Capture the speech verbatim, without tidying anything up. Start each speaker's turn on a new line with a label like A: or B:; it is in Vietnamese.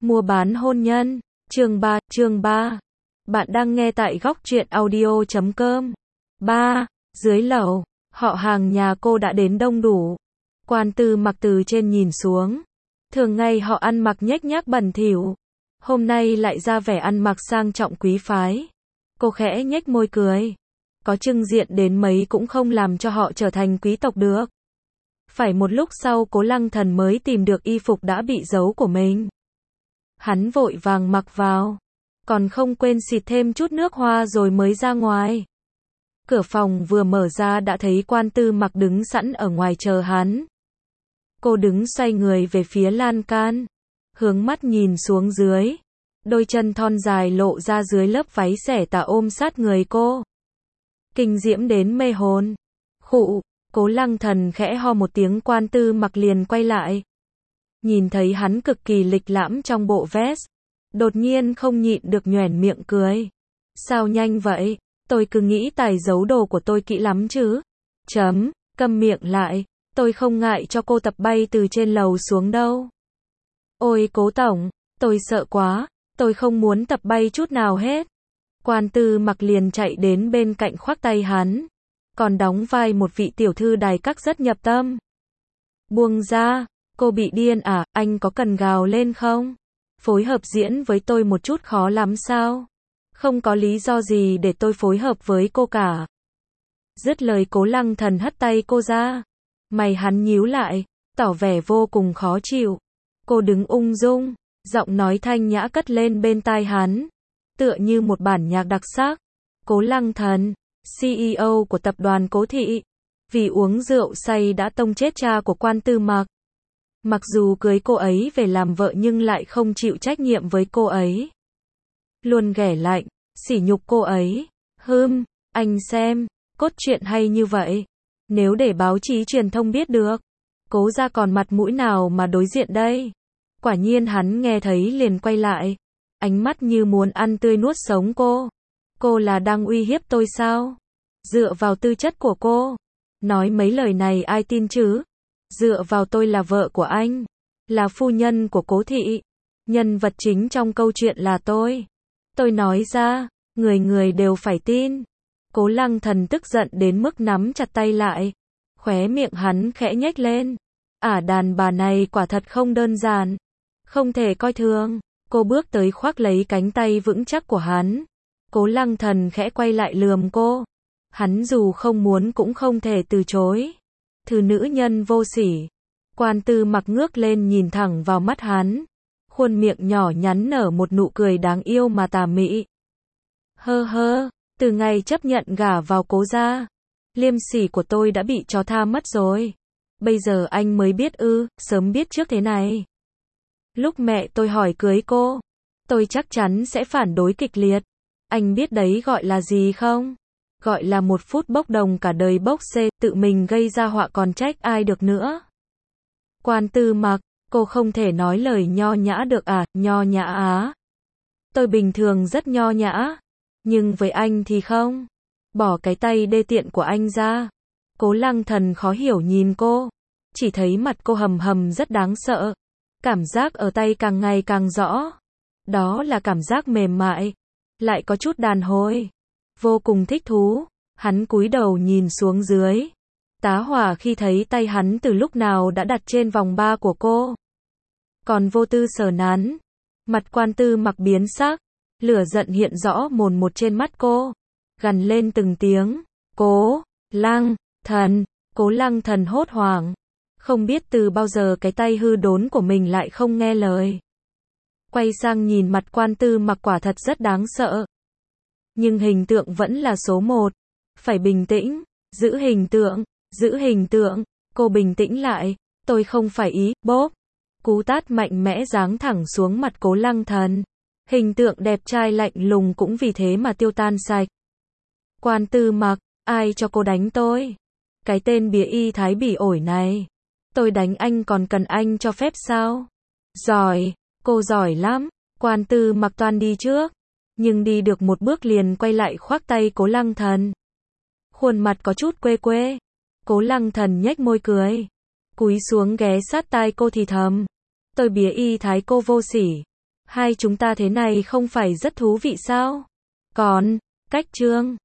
A: Mua bán hôn nhân. Chương ba, chương ba. Bạn đang nghe tại góc truyện audio chấm com. ba. Dưới lầu, họ hàng nhà cô đã đến đông đủ. Quan Tư Mặc từ trên nhìn xuống. Thường ngày họ ăn mặc nhếch nhác bẩn thỉu. Hôm nay lại ra vẻ ăn mặc sang trọng quý phái. Cô khẽ nhếch môi cười. Có trưng diện đến mấy cũng không làm cho họ trở thành quý tộc được. Phải một lúc sau Cố Lăng Thần mới tìm được y phục đã bị giấu của mình. Hắn vội vàng mặc vào. Còn không quên xịt thêm chút nước hoa rồi mới ra ngoài. Cửa phòng vừa mở ra đã thấy Quan Tư Mặc đứng sẵn ở ngoài chờ hắn. Cô đứng xoay người về phía lan can. Hướng mắt nhìn xuống dưới. Đôi chân thon dài lộ ra dưới lớp váy xẻ tà ôm sát người cô. Kinh diễm đến mê hồn. Khụ, Cố Lăng Thần khẽ ho một tiếng, Quan Tư Mặc liền quay lại. Nhìn thấy hắn cực kỳ lịch lãm trong bộ vest. Đột nhiên không nhịn được nhoẻn miệng cười. Sao nhanh vậy? Tôi cứ nghĩ tài giấu đồ của tôi kỹ lắm chứ. Chấm, câm miệng lại. Tôi không ngại cho cô tập bay từ trên lầu xuống đâu. Ôi Cố tổng, tôi sợ quá. Tôi không muốn tập bay chút nào hết. Quan Tư Mặc liền chạy đến bên cạnh khoác tay hắn. Còn đóng vai một vị tiểu thư đài các rất nhập tâm. Buông ra, cô bị điên à, anh có cần gào lên không? Phối hợp diễn với tôi một chút khó lắm sao? Không có lý do gì để tôi phối hợp với cô cả. Dứt lời Cố Lăng Thần hất tay cô ra. Mày hắn nhíu lại, tỏ vẻ vô cùng khó chịu. Cô đứng ung dung, giọng nói thanh nhã cất lên bên tai hắn. Tựa như một bản nhạc đặc sắc. Cố Lăng Thần, xê e ô của tập đoàn Cố Thị. Vì uống rượu say đã tông chết cha của Quan Tư Mặc. Mặc dù cưới cô ấy về làm vợ nhưng lại không chịu trách nhiệm với cô ấy. Luôn ghẻ lạnh, sỉ nhục cô ấy. Hừm, anh xem, cốt truyện hay như vậy. Nếu để báo chí truyền thông biết được, Cố ra còn mặt mũi nào mà đối diện đây. Quả nhiên hắn nghe thấy liền quay lại. Ánh mắt như muốn ăn tươi nuốt sống cô. Cô là đang uy hiếp tôi sao? Dựa vào tư chất của cô. Nói mấy lời này ai tin chứ? Dựa vào tôi là vợ của anh. Là phu nhân của Cố Thị. Nhân vật chính trong câu chuyện là tôi. Tôi nói ra, người người đều phải tin. Cố Lăng Thần tức giận đến mức nắm chặt tay lại. Khóe miệng hắn khẽ nhếch lên. Ả đàn bà này quả thật không đơn giản. Không thể coi thường. Cô bước tới khoác lấy cánh tay vững chắc của hắn. Cố Lăng Thần khẽ quay lại lườm cô. Hắn dù không muốn cũng không thể từ chối. Thứ nữ nhân vô sỉ. Quan Tư Mặc ngước lên nhìn thẳng vào mắt hắn. Khuôn miệng nhỏ nhắn nở một nụ cười đáng yêu mà tà mị. Hơ hơ, từ ngày chấp nhận gả vào Cố gia, liêm sỉ của tôi đã bị chó tha mất rồi. Bây giờ anh mới biết ư, sớm biết trước thế này. Lúc mẹ tôi hỏi cưới cô, tôi chắc chắn sẽ phản đối kịch liệt. Anh biết đấy gọi là gì không? Gọi là một phút bốc đồng cả đời bốc xê, tự mình gây ra họa còn trách ai được nữa. Quan Tư Mặc, cô không thể nói lời nho nhã được à, nho nhã á. Tôi bình thường rất nho nhã, nhưng với anh thì không. Bỏ cái tay đê tiện của anh ra. Cố Lăng Thần khó hiểu nhìn cô, chỉ thấy mặt cô hầm hầm rất đáng sợ. Cảm giác ở tay càng ngày càng rõ. Đó là cảm giác mềm mại, lại có chút đàn hồi. Vô cùng thích thú, hắn cúi đầu nhìn xuống dưới. Tá hỏa khi thấy tay hắn từ lúc nào đã đặt trên vòng ba của cô. Còn vô tư sờ nắn. Mặt Quan Tư Mặc biến sắc. Lửa giận hiện rõ mồn một trên mắt cô. Gằn lên từng tiếng. Cố Lăng Thần. Cố Lăng Thần hốt hoảng. Không biết từ bao giờ cái tay hư đốn của mình lại không nghe lời. Quay sang nhìn mặt Quan Tư Mặc quả thật rất đáng sợ. Nhưng hình tượng vẫn là số một. Phải bình tĩnh. Giữ hình tượng. Giữ hình tượng. Cô bình tĩnh lại. Tôi không phải ý. Bốp. Cú tát mạnh mẽ giáng thẳng xuống mặt Cố Lăng Thần. Hình tượng đẹp trai lạnh lùng cũng vì thế mà tiêu tan sạch. Quan Tư Mặc, ai cho cô đánh tôi? Cái tên bía y thái bỉ ổi này. Tôi đánh anh còn cần anh cho phép sao? Giỏi, cô giỏi lắm. Quan Tư Mặc toan đi trước. Nhưng đi được một bước liền quay lại khoác tay Cố Lăng Thần. Khuôn mặt có chút quê quê. Cố Lăng Thần nhếch môi cười. Cúi xuống ghé sát tai cô thì thầm. Tôi bía y thái cô vô sỉ. Hai chúng ta thế này không phải rất thú vị sao? Còn, cách Trương